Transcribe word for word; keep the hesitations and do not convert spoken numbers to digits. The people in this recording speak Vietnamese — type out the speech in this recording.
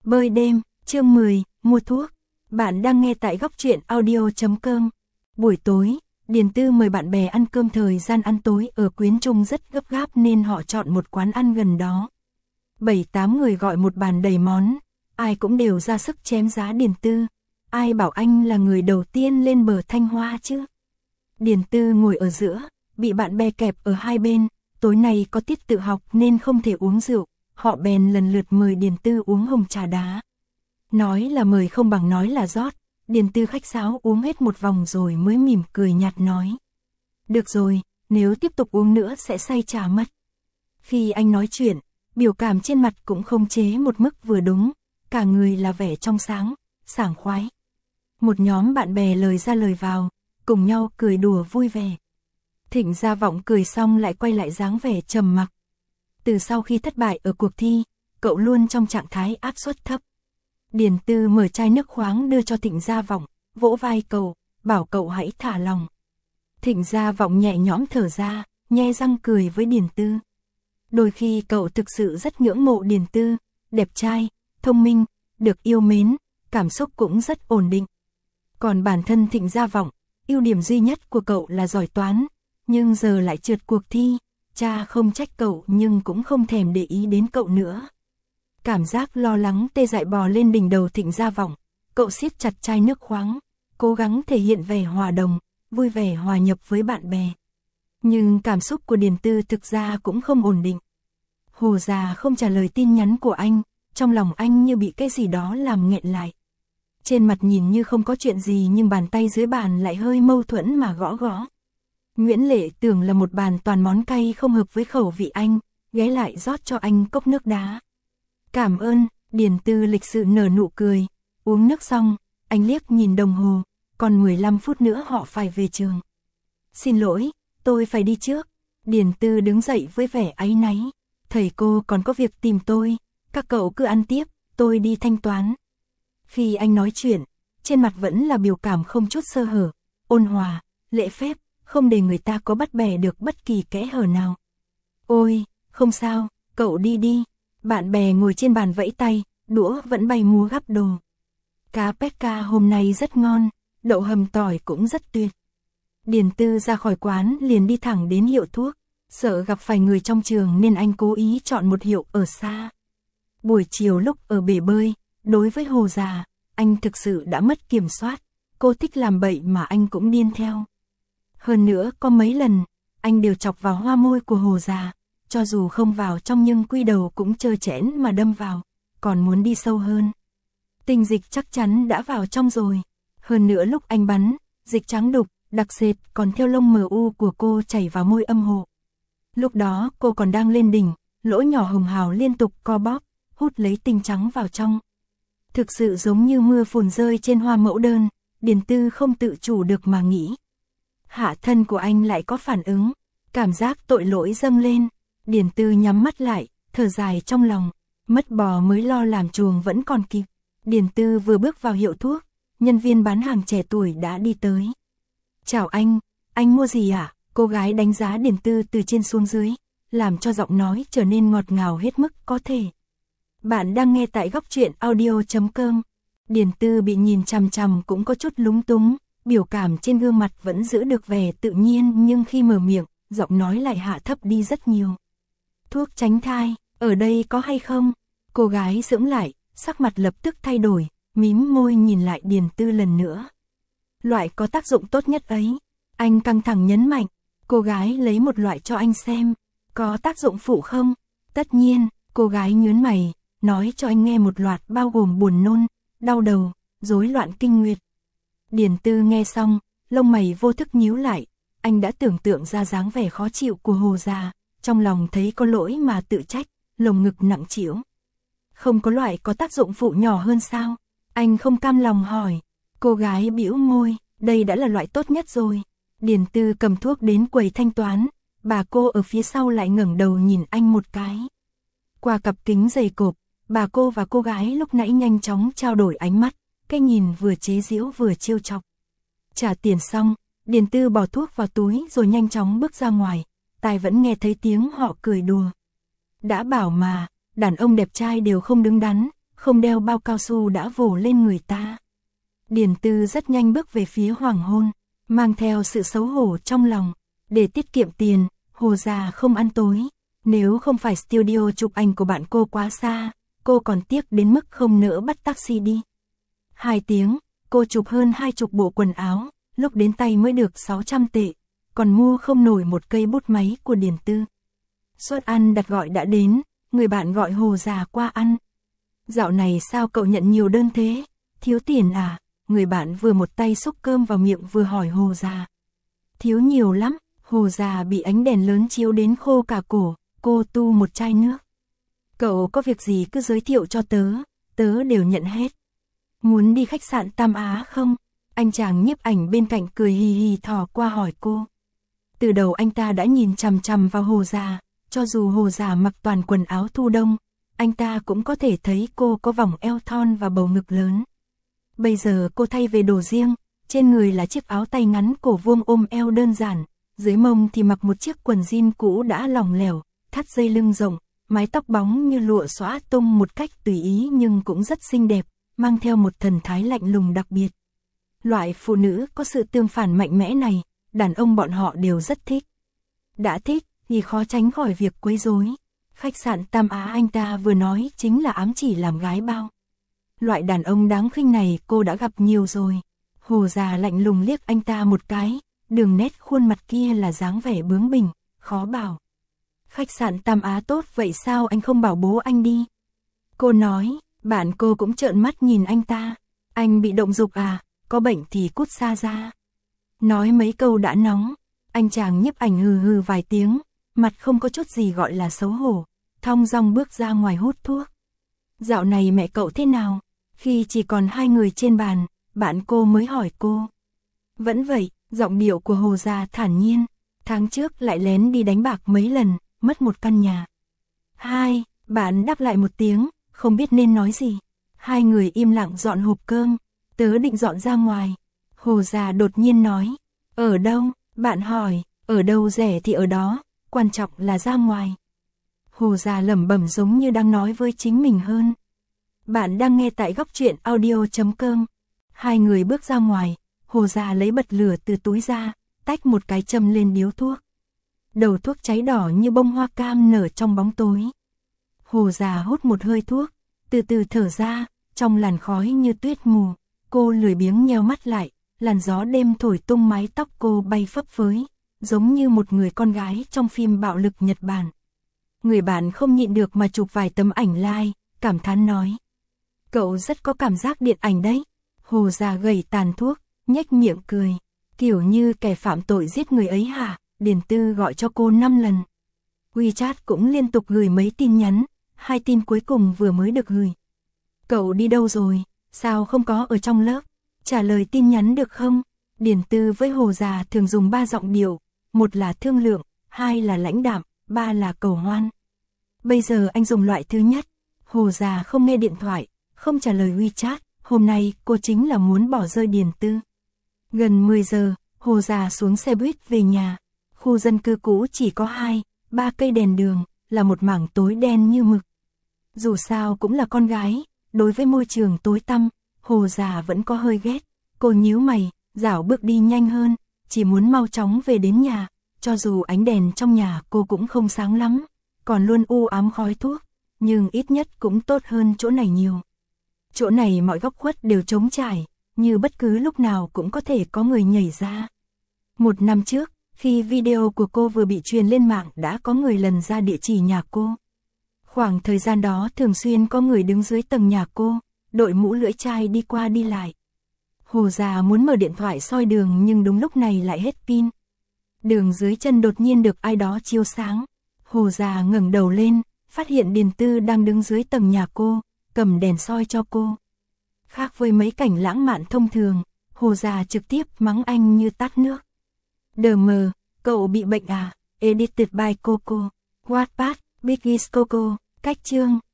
Bơi đêm, chương mười, mua thuốc. Bạn đang nghe tại góc truyện audio chấm com. Buổi tối, Điền Tư mời bạn bè ăn cơm, thời gian ăn tối ở Quyến Trung rất gấp gáp nên họ chọn một quán ăn gần đó. Bảy tám người gọi một bàn đầy món, ai cũng đều ra sức chém giá Điền Tư. Ai bảo anh là người đầu tiên lên bờ Thanh Hoa chứ? Điền Tư ngồi ở giữa, bị bạn bè kẹp ở hai bên, tối nay có tiết tự học nên không thể uống rượu. Họ bèn lần lượt mời Điền Tư uống hồng trà đá. Nói là mời không bằng nói là rót, Điền Tư khách sáo uống hết một vòng rồi mới mỉm cười nhạt nói. Được rồi, nếu tiếp tục uống nữa sẽ say trà mất. Khi anh nói chuyện, biểu cảm trên mặt cũng không chế một mức vừa đúng, cả người là vẻ trong sáng, sảng khoái. Một nhóm bạn bè lời ra lời vào, cùng nhau cười đùa vui vẻ. Thịnh Gia Vọng cười xong lại quay lại dáng vẻ trầm mặc. Từ sau khi thất bại ở cuộc thi, cậu luôn trong trạng thái áp suất thấp. Điền Tư mở chai nước khoáng đưa cho Thịnh Gia Vọng, vỗ vai cậu, bảo cậu hãy thả lòng. Thịnh Gia Vọng nhẹ nhõm thở ra, nhe răng cười với Điền Tư. Đôi khi cậu thực sự rất ngưỡng mộ Điền Tư, đẹp trai, thông minh, được yêu mến, cảm xúc cũng rất ổn định. Còn bản thân Thịnh Gia Vọng, ưu điểm duy nhất của cậu là giỏi toán, nhưng giờ lại trượt cuộc thi. Cha không trách cậu nhưng cũng không thèm để ý đến cậu nữa. Cảm giác lo lắng tê dại bò lên đỉnh đầu Thịnh Gia Vọng, cậu siết chặt chai nước khoáng, cố gắng thể hiện vẻ hòa đồng, vui vẻ hòa nhập với bạn bè. Nhưng cảm xúc của Điền Tư thực ra cũng không ổn định. Hồ Già không trả lời tin nhắn của anh, trong lòng anh như bị cái gì đó làm nghẹn lại. Trên mặt nhìn như không có chuyện gì nhưng bàn tay dưới bàn lại hơi mâu thuẫn mà gõ gõ. Nguyễn Lệ tưởng là một bàn toàn món cay không hợp với khẩu vị anh, ghé lại rót cho anh cốc nước đá. Cảm ơn, Điền Tư lịch sự nở nụ cười, uống nước xong, anh liếc nhìn đồng hồ, còn mười lăm phút nữa họ phải về trường. Xin lỗi, tôi phải đi trước. Điền Tư đứng dậy với vẻ áy náy, thầy cô còn có việc tìm tôi, các cậu cứ ăn tiếp, tôi đi thanh toán. Khi anh nói chuyện, trên mặt vẫn là biểu cảm không chút sơ hở, ôn hòa, lễ phép. Không để người ta có bắt bẻ được bất kỳ kẽ hở nào. Ôi, không sao, cậu đi đi. Bạn bè ngồi trên bàn vẫy tay, đũa vẫn bay múa gắp đồ. Cá Pecca hôm nay rất ngon, đậu hầm tỏi cũng rất tuyệt. Điền Tư ra khỏi quán liền đi thẳng đến hiệu thuốc, sợ gặp phải người trong trường nên anh cố ý chọn một hiệu ở xa. Buổi chiều lúc ở bể bơi, đối với Hồ Già, anh thực sự đã mất kiểm soát, cô thích làm bậy mà anh cũng điên theo. Hơn nữa có mấy lần, anh đều chọc vào hoa môi của Hồ Già, cho dù không vào trong nhưng quy đầu cũng trơ trẽn mà đâm vào, còn muốn đi sâu hơn. Tinh dịch chắc chắn đã vào trong rồi, hơn nữa lúc anh bắn, dịch trắng đục, đặc sệt còn theo lông mờ u của cô chảy vào môi âm hộ. Lúc đó cô còn đang lên đỉnh, lỗ nhỏ hồng hào liên tục co bóp, hút lấy tinh trắng vào trong. Thực sự giống như mưa phùn rơi trên hoa mẫu đơn, Điền Tư không tự chủ được mà nghĩ. Hạ thân của anh lại có phản ứng, cảm giác tội lỗi dâng lên, Điền Tư nhắm mắt lại, thở dài trong lòng, mất bò mới lo làm chuồng vẫn còn kịp. Điền Tư vừa bước vào hiệu thuốc, nhân viên bán hàng trẻ tuổi đã đi tới. Chào anh, anh mua gì ạ? Cô gái đánh giá Điền Tư từ trên xuống dưới, làm cho giọng nói trở nên ngọt ngào hết mức có thể. Bạn đang nghe tại góc truyện audio chấm com. Điền Tư bị nhìn chằm chằm cũng có chút lúng túng. Biểu cảm trên gương mặt vẫn giữ được vẻ tự nhiên nhưng khi mở miệng, giọng nói lại hạ thấp đi rất nhiều. Thuốc tránh thai, ở đây có hay không? Cô gái sững lại, sắc mặt lập tức thay đổi, mím môi nhìn lại Điền Tư lần nữa. Loại có tác dụng tốt nhất ấy. Anh căng thẳng nhấn mạnh, cô gái lấy một loại cho anh xem. Có tác dụng phụ không? Tất nhiên, cô gái nhướng mày, nói cho anh nghe một loạt bao gồm buồn nôn, đau đầu, rối loạn kinh nguyệt. Điền Tư nghe xong, lông mày vô thức nhíu lại, anh đã tưởng tượng ra dáng vẻ khó chịu của Hồ Già, trong lòng thấy có lỗi mà tự trách, lồng ngực nặng trĩu. Không có loại có tác dụng phụ nhỏ hơn sao? Anh không cam lòng hỏi. Cô gái bĩu môi, đây đã là loại tốt nhất rồi. Điền Tư cầm thuốc đến quầy thanh toán, bà cô ở phía sau lại ngẩng đầu nhìn anh một cái. Qua cặp kính dày cộp, bà cô và cô gái lúc nãy nhanh chóng trao đổi ánh mắt. Cái nhìn vừa chế giễu vừa trêu chọc. Trả tiền xong, Điền Tư bỏ thuốc vào túi rồi nhanh chóng bước ra ngoài, tai vẫn nghe thấy tiếng họ cười đùa. Đã bảo mà, đàn ông đẹp trai đều không đứng đắn, không đeo bao cao su đã vồ lên người ta. Điền Tư rất nhanh bước về phía hoàng hôn, mang theo sự xấu hổ trong lòng. Để tiết kiệm tiền, Hồ già không ăn tối. Nếu không phải studio chụp ảnh của bạn cô quá xa, cô còn tiếc đến mức không nỡ bắt taxi đi. Hai tiếng, cô chụp hơn hai chục bộ quần áo, lúc đến tay mới được sáu trăm tệ, còn mua không nổi một cây bút máy của Điền Tư. Suất ăn đặt gọi đã đến, người bạn gọi Hồ già qua ăn. Dạo này sao cậu nhận nhiều đơn thế, thiếu tiền à? Người bạn vừa một tay xúc cơm vào miệng vừa hỏi Hồ già. Thiếu nhiều lắm, Hồ già bị ánh đèn lớn chiếu đến khô cả cổ, cô tu một chai nước. Cậu có việc gì cứ giới thiệu cho tớ, tớ đều nhận hết. Muốn đi khách sạn Tam Á không? Anh chàng nhiếp ảnh bên cạnh cười hì hì thò qua hỏi cô. Từ đầu anh ta đã nhìn chằm chằm vào Hồ già, cho dù Hồ già mặc toàn quần áo thu đông, anh ta cũng có thể thấy cô có vòng eo thon và bầu ngực lớn. Bây giờ cô thay về đồ riêng, trên người là chiếc áo tay ngắn cổ vuông ôm eo đơn giản, dưới mông thì mặc một chiếc quần jean cũ đã lỏng lẻo, thắt dây lưng rộng, mái tóc bóng như lụa xõa tung một cách tùy ý nhưng cũng rất xinh đẹp, mang theo một thần thái lạnh lùng đặc biệt. Loại phụ nữ có sự tương phản mạnh mẽ này, đàn ông bọn họ đều rất thích. Đã thích thì khó tránh khỏi việc quấy rối. Khách sạn Tam Á anh ta vừa nói chính là ám chỉ làm gái bao. Loại đàn ông đáng khinh này cô đã gặp nhiều rồi. Hồ già lạnh lùng liếc anh ta một cái, đường nét khuôn mặt kia là dáng vẻ bướng bỉnh, khó bảo. Khách sạn Tam Á tốt vậy sao anh không bảo bố anh đi? Cô nói, bạn cô cũng trợn mắt nhìn anh ta. Anh bị động dục à, có bệnh thì cút xa ra. Nói mấy câu đã nóng, anh chàng nhiếp ảnh hừ hừ vài tiếng, mặt không có chút gì gọi là xấu hổ, thong dong bước ra ngoài hút thuốc. Dạo này mẹ cậu thế nào? Khi chỉ còn hai người trên bàn, bạn cô mới hỏi cô. Vẫn vậy, giọng điệu của Hồ già thản nhiên. Tháng trước lại lén đi đánh bạc mấy lần, mất một căn nhà. Hai, bạn đáp lại một tiếng, không biết nên nói gì. Hai người im lặng dọn hộp cơm, tớ định dọn ra ngoài. Hồ già đột nhiên nói, ở đâu? Bạn hỏi, ở đâu rẻ thì ở đó, quan trọng là ra ngoài. Hồ già lẩm bẩm giống như đang nói với chính mình hơn. Bạn đang nghe tại góc truyện audio chấm com. Hai người bước ra ngoài, Hồ già lấy bật lửa từ túi ra, tách một cái châm lên điếu thuốc. Đầu thuốc cháy đỏ như bông hoa cam nở trong bóng tối. Hồ già hút một hơi thuốc, từ từ thở ra, trong làn khói như tuyết mù. Cô lười biếng nheo mắt lại, làn gió đêm thổi tung mái tóc cô bay phấp phới, giống như một người con gái trong phim bạo lực Nhật Bản. Người bạn không nhịn được mà chụp vài tấm ảnh like, cảm thán nói. Cậu rất có cảm giác điện ảnh đấy. Hồ già gầy tàn thuốc, nhếch miệng cười. Kiểu như kẻ phạm tội giết người ấy hả? Điền Tư gọi cho cô năm lần. WeChat cũng liên tục gửi mấy tin nhắn, hai tin cuối cùng vừa mới được gửi. Cậu đi đâu rồi? Sao không có ở trong lớp? Trả lời tin nhắn được không? Điền Tư với Hồ già thường dùng ba giọng điệu, một là thương lượng, hai là lãnh đạm, ba là cầu hoan. Bây giờ anh dùng loại thứ nhất. Hồ già không nghe điện thoại, không trả lời WeChat, hôm nay cô chính là muốn bỏ rơi Điền Tư. Gần mười giờ, Hồ già xuống xe buýt về nhà. Khu dân cư cũ chỉ có hai, ba cây đèn đường, là một mảng tối đen như mực. Dù sao cũng là con gái, đối với môi trường tối tăm, Hồ già vẫn có hơi ghét. Cô nhíu mày, dảo bước đi nhanh hơn, chỉ muốn mau chóng về đến nhà, cho dù ánh đèn trong nhà cô cũng không sáng lắm, còn luôn u ám khói thuốc, nhưng ít nhất cũng tốt hơn chỗ này nhiều. Chỗ này mọi góc khuất đều trống trải, như bất cứ lúc nào cũng có thể có người nhảy ra. Một năm trước, khi video của cô vừa bị truyền lên mạng đã có người lần ra địa chỉ nhà cô. Khoảng thời gian đó thường xuyên có người đứng dưới tầng nhà cô, đội mũ lưỡi chai đi qua đi lại. Hồ già muốn mở điện thoại soi đường nhưng đúng lúc này lại hết pin. Đường dưới chân đột nhiên được ai đó chiếu sáng. Hồ già ngẩng đầu lên, phát hiện Điền Tư đang đứng dưới tầng nhà cô, cầm đèn soi cho cô. Khác với mấy cảnh lãng mạn thông thường, Hồ già trực tiếp mắng anh như tát nước. Đờ mờ, cậu bị bệnh à? Edited by Coco. Wattpad, Biggest Coco. Cách chương,